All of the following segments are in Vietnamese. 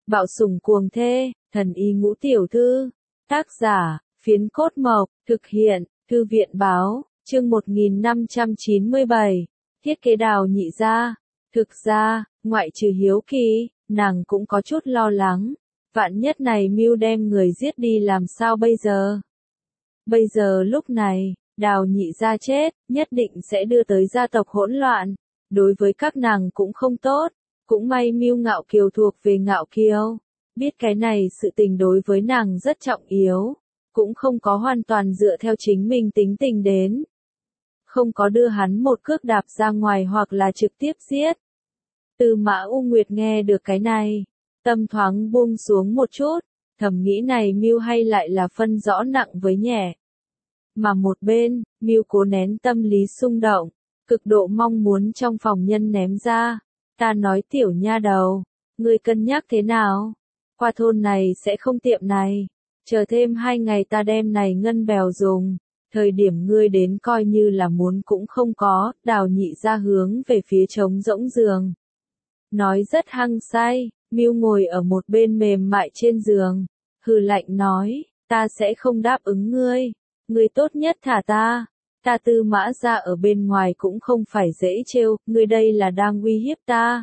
Bạo sủng cuồng thê, thần y ngũ tiểu thư. Tác giả, Phiến Cốt Mộc, thực hiện, Thư viện Báo, chương 1597. Thiết kế Đào Nhị gia. Thực ra, ngoại trừ hiếu kỳ, nàng cũng có chút lo lắng. Vạn nhất này mưu đem người giết đi làm sao bây giờ? Bây giờ lúc này, Đào Nhị gia chết, nhất định sẽ đưa tới gia tộc hỗn loạn. Đối với các nàng cũng không tốt. Cũng may Mưu Ngạo Kiều thuộc về Ngạo Kiều. Biết cái này sự tình đối với nàng rất trọng yếu. Cũng không có hoàn toàn dựa theo chính mình tính tình đến. Không có đưa hắn một cước đạp ra ngoài hoặc là trực tiếp giết. Tư Mã U Nguyệt nghe được cái này. Tâm thoáng buông xuống một chút. Thầm nghĩ này Mưu hay lại là phân rõ nặng với nhẹ. Mà một bên, Mưu cố nén tâm lý xung động. Cực độ mong muốn trong phòng nhân ném ra. Ta nói tiểu nha đầu, ngươi cân nhắc thế nào? Qua thôn này sẽ không tiệm này. Chờ thêm 2 ngày ta đem này ngân bèo dùng. Thời điểm ngươi đến coi như là muốn cũng không có. Đào Nhị gia hướng về phía trống rỗng giường. Nói rất hăng say. Mưu ngồi ở một bên mềm mại trên giường. Hừ lạnh nói, ta sẽ không đáp ứng ngươi. Ngươi tốt nhất thả ta. Ta Tư Mã gia ở bên ngoài cũng không phải dễ trêu, ngươi đây là đang uy hiếp ta.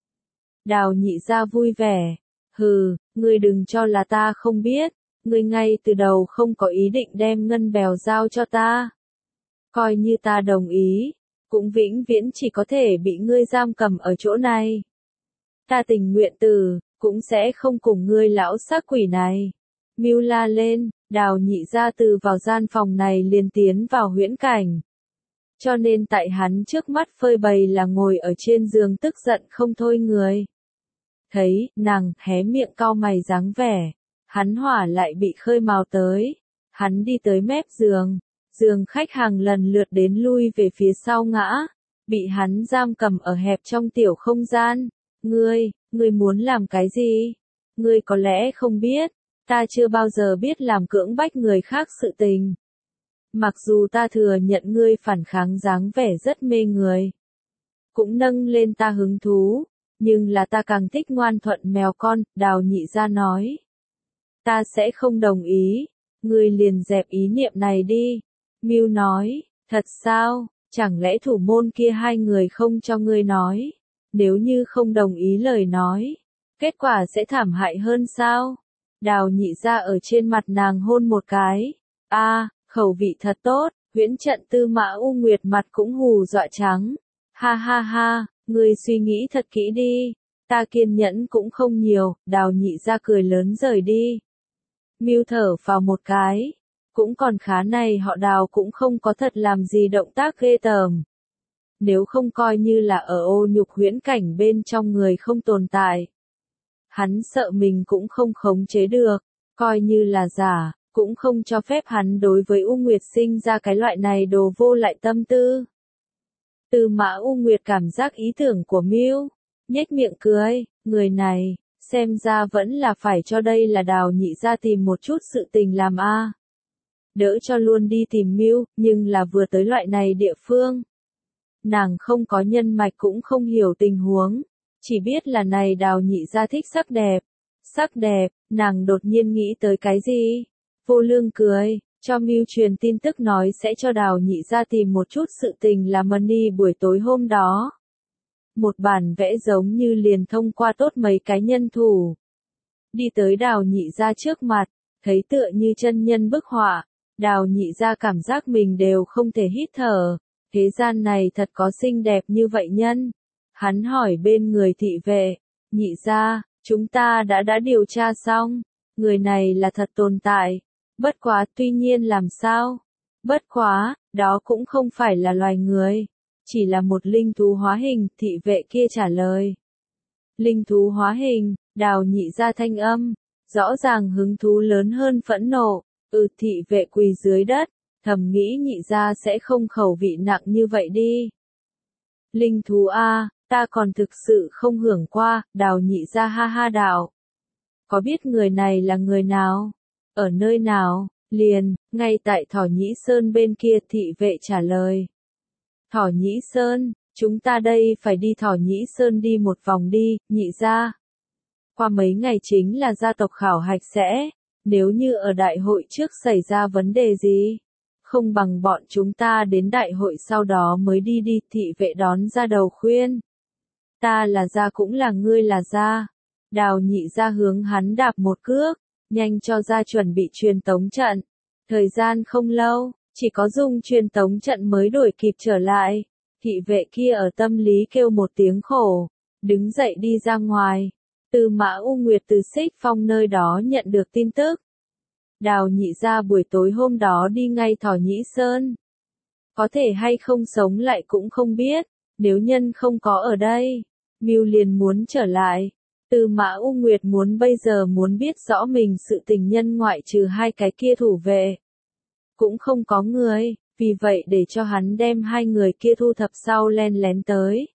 Đào Nhị gia vui vẻ. Hừ, ngươi đừng cho là ta không biết. Ngươi ngay từ đầu không có ý định đem ngân bèo giao cho ta. Coi như ta đồng ý, cũng vĩnh viễn chỉ có thể bị ngươi giam cầm ở chỗ này. Ta tình nguyện tử, cũng sẽ không cùng ngươi lão xác quỷ này. Mưu la lên, Đào Nhị gia từ vào gian phòng này liền tiến vào huyễn cảnh. Cho nên tại hắn trước mắt phơi bày là ngồi ở trên giường tức giận không thôi người. Thấy, nàng, hé miệng cau mày dáng vẻ. Hắn hỏa lại bị khơi mào tới. Hắn đi tới mép giường. Giường khách hàng lần lượt đến lui về phía sau ngã. Bị hắn giam cầm ở hẹp trong tiểu không gian. Ngươi muốn làm cái gì? Ngươi có lẽ không biết. Ta chưa bao giờ biết làm cưỡng bách người khác sự tình. Mặc dù ta thừa nhận ngươi phản kháng dáng vẻ rất mê người. Cũng nâng lên ta hứng thú. Nhưng là ta càng thích ngoan thuận mèo con, Đào Nhị gia nói. Ta sẽ không đồng ý. Ngươi liền dẹp ý niệm này đi. Mưu nói, thật sao, chẳng lẽ thủ môn kia 2 người không cho ngươi nói. Nếu như không đồng ý lời nói, kết quả sẽ thảm hại hơn sao? Đào Nhị gia ở trên mặt nàng hôn một cái. Khẩu vị thật tốt, huyễn trận Tư Mã U Nguyệt mặt cũng hù dọa trắng. Ha ha ha, ngươi suy nghĩ thật kỹ đi. Ta kiên nhẫn cũng không nhiều, Đào Nhị gia cười lớn rời đi. Mưu thở vào một cái. Cũng còn khá này họ Đào cũng không có thật làm gì động tác ghê tởm. Nếu không coi như là ở ô nhục huyễn cảnh bên trong người không tồn tại. Hắn sợ mình cũng không khống chế được, coi như là giả, cũng không cho phép hắn đối với U Nguyệt sinh ra cái loại này đồ vô lại tâm tư. Tư Mã U Nguyệt cảm giác ý tưởng của Mưu, nhếch miệng cười, người này, xem ra vẫn là phải cho đây là Đào Nhị gia tìm một chút sự tình làm a. Đỡ cho luôn đi tìm Mưu, nhưng là vừa tới loại này địa phương. Nàng không có nhân mạch cũng không hiểu tình huống. Chỉ biết là này Đào Nhị gia thích sắc đẹp. Sắc đẹp, nàng đột nhiên nghĩ tới cái gì? Vô Lương cười, cho Mưu truyền tin tức nói sẽ cho Đào Nhị gia tìm một chút sự tình làm money buổi tối hôm đó. Một bản vẽ giống như liền thông qua tốt mấy cái nhân thủ. Đi tới Đào Nhị gia trước mặt, thấy tựa như chân nhân bức họa. Đào Nhị gia cảm giác mình đều không thể hít thở. Thế gian này thật có xinh đẹp như vậy nhân. Hắn hỏi bên người thị vệ, Nhị gia, chúng ta đã điều tra xong, người này là thật tồn tại. Bất quá tuy nhiên làm sao? Bất quá, đó cũng không phải là loài người, chỉ là một linh thú hóa hình, thị vệ kia trả lời. Linh thú hóa hình, Đào Nhị gia thanh âm, rõ ràng hứng thú lớn hơn phẫn nộ, thị vệ quỳ dưới đất, thầm nghĩ Nhị gia sẽ không khẩu vị nặng như vậy đi. Linh thú ta còn thực sự không hưởng qua, Đào Nhị gia ha ha đạo. Có biết người này là người nào? Ở nơi nào? Liền, ngay tại Thỏ Nhĩ Sơn bên kia, thị vệ trả lời. Thỏ Nhĩ Sơn, chúng ta đây phải đi Thỏ Nhĩ Sơn đi một vòng đi, Nhị gia. Qua mấy ngày chính là gia tộc khảo hạch sẽ, nếu như ở đại hội trước xảy ra vấn đề gì, không bằng bọn chúng ta đến đại hội sau đó mới đi đi, thị vệ đón ra đầu khuyên. Ta là gia cũng là ngươi là gia. Đào Nhị Gia hướng hắn đạp một cước, nhanh cho ra chuẩn bị truyền tống trận. Thời gian không lâu, chỉ có dùng truyền tống trận mới đuổi kịp trở lại. Thị vệ kia ở tâm lý kêu một tiếng khổ, đứng dậy đi ra ngoài. Tư Mã U Nguyệt từ Xích Phong nơi đó nhận được tin tức. Đào Nhị Gia buổi tối hôm đó đi ngay Thỏ Nhĩ Sơn. Có thể hay không sống lại cũng không biết, nếu nhân không có ở đây, Mưu liền muốn trở lại. Tư Mã U Nguyệt bây giờ muốn biết rõ mình sự tình nhân ngoại trừ hai cái kia thủ vệ. Cũng không có người, vì vậy để cho hắn đem hai người kia thu thập sau len lén tới.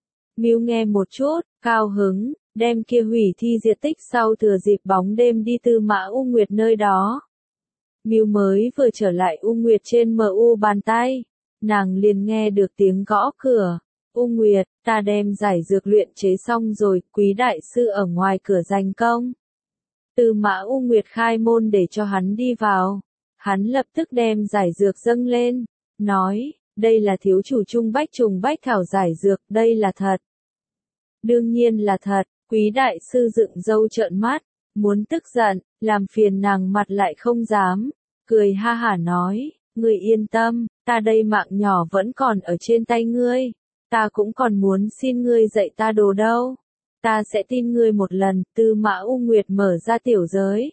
Mưu nghe một chút, cao hứng, đem kia hủy thi diệt tích sau thừa dịp bóng đêm đi Tư Mã U Nguyệt nơi đó. Mưu mới vừa trở lại U Nguyệt trên MU bàn tay, nàng liền nghe được tiếng gõ cửa. U Nguyệt, ta đem giải dược luyện chế xong rồi, Quý đại sư ở ngoài cửa giành công. Tư Mã U Nguyệt khai môn để cho hắn đi vào. Hắn lập tức đem giải dược dâng lên, nói, đây là thiếu chủ trùng bách thảo giải dược, đây là thật. Đương nhiên là thật, Quý đại sư dựng râu trợn mắt, muốn tức giận, làm phiền nàng mặt lại không dám, cười ha hả nói, ngươi yên tâm, ta đây mạng nhỏ vẫn còn ở trên tay ngươi, ta cũng còn muốn xin ngươi dạy ta đồ đâu, ta sẽ tin ngươi một lần. Tư Mã U Nguyệt mở ra tiểu giới,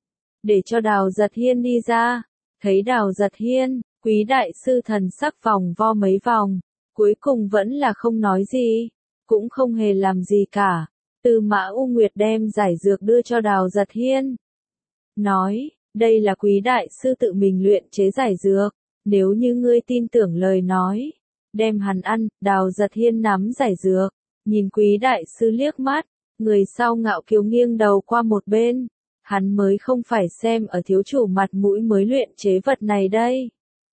để cho Đào Giật Hiên đi ra, thấy Đào Giật Hiên, Quý đại sư thần sắc vòng vo mấy vòng, cuối cùng vẫn là không nói gì, cũng không hề làm gì cả. Tư Mã U Nguyệt đem giải dược đưa cho Đào Giật Hiên, nói, đây là Quý đại sư tự mình luyện chế giải dược, nếu như ngươi tin tưởng lời nói, đem hắn ăn. Đào Giật Hiên nắm giải dược, nhìn Quý đại sư liếc mắt, người sau ngạo kiều nghiêng đầu qua một bên, hắn mới không phải xem ở thiếu chủ mặt mũi mới luyện chế vật này đây.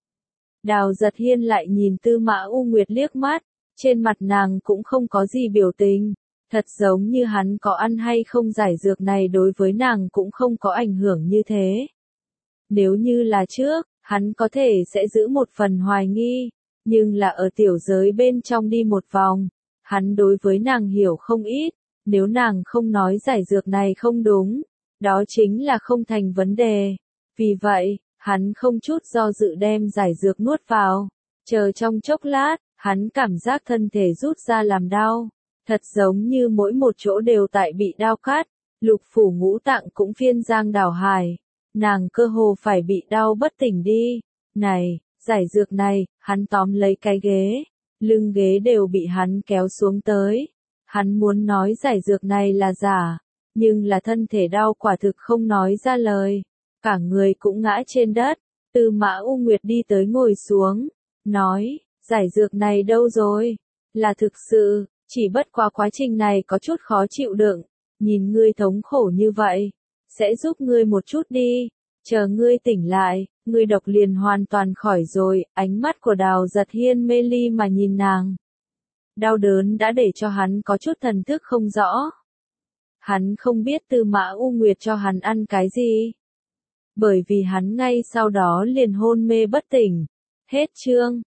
Đào Giật Hiên lại nhìn Tư Mã U Nguyệt liếc mắt, trên mặt nàng cũng không có gì biểu tình, thật giống như hắn có ăn hay không giải dược này đối với nàng cũng không có ảnh hưởng như thế. Nếu như là trước, hắn có thể sẽ giữ một phần hoài nghi, nhưng là ở tiểu giới bên trong đi một vòng, hắn đối với nàng hiểu không ít, nếu nàng không nói giải dược này không đúng, đó chính là không thành vấn đề. Vì vậy, hắn không chút do dự đem giải dược nuốt vào, chờ trong chốc lát, hắn cảm giác thân thể rút ra làm đau, thật giống như mỗi một chỗ đều tại bị đau cắt, lục phủ ngũ tạng cũng phiên giang đảo hải, nàng cơ hồ phải bị đau bất tỉnh đi. Này, giải dược này, hắn tóm lấy cái ghế, lưng ghế đều bị hắn kéo xuống tới. Hắn muốn nói giải dược này là giả, nhưng là thân thể đau quả thực không nói ra lời, cả người cũng ngã trên đất. Tư Mã U Nguyệt đi tới ngồi xuống, nói, giải dược này đâu rồi? Là thực sự, chỉ bất quá quá trình này có chút khó chịu đựng, nhìn ngươi thống khổ như vậy, sẽ giúp ngươi một chút đi, chờ ngươi tỉnh lại, ngươi độc liền hoàn toàn khỏi rồi. Ánh mắt của Đào Giật Hiên mê ly mà nhìn nàng. Đau đớn đã để cho hắn có chút thần thức không rõ. Hắn không biết Tư Mã U Nguyệt cho hắn ăn cái gì, bởi vì hắn ngay sau đó liền hôn mê bất tỉnh. Hết chương.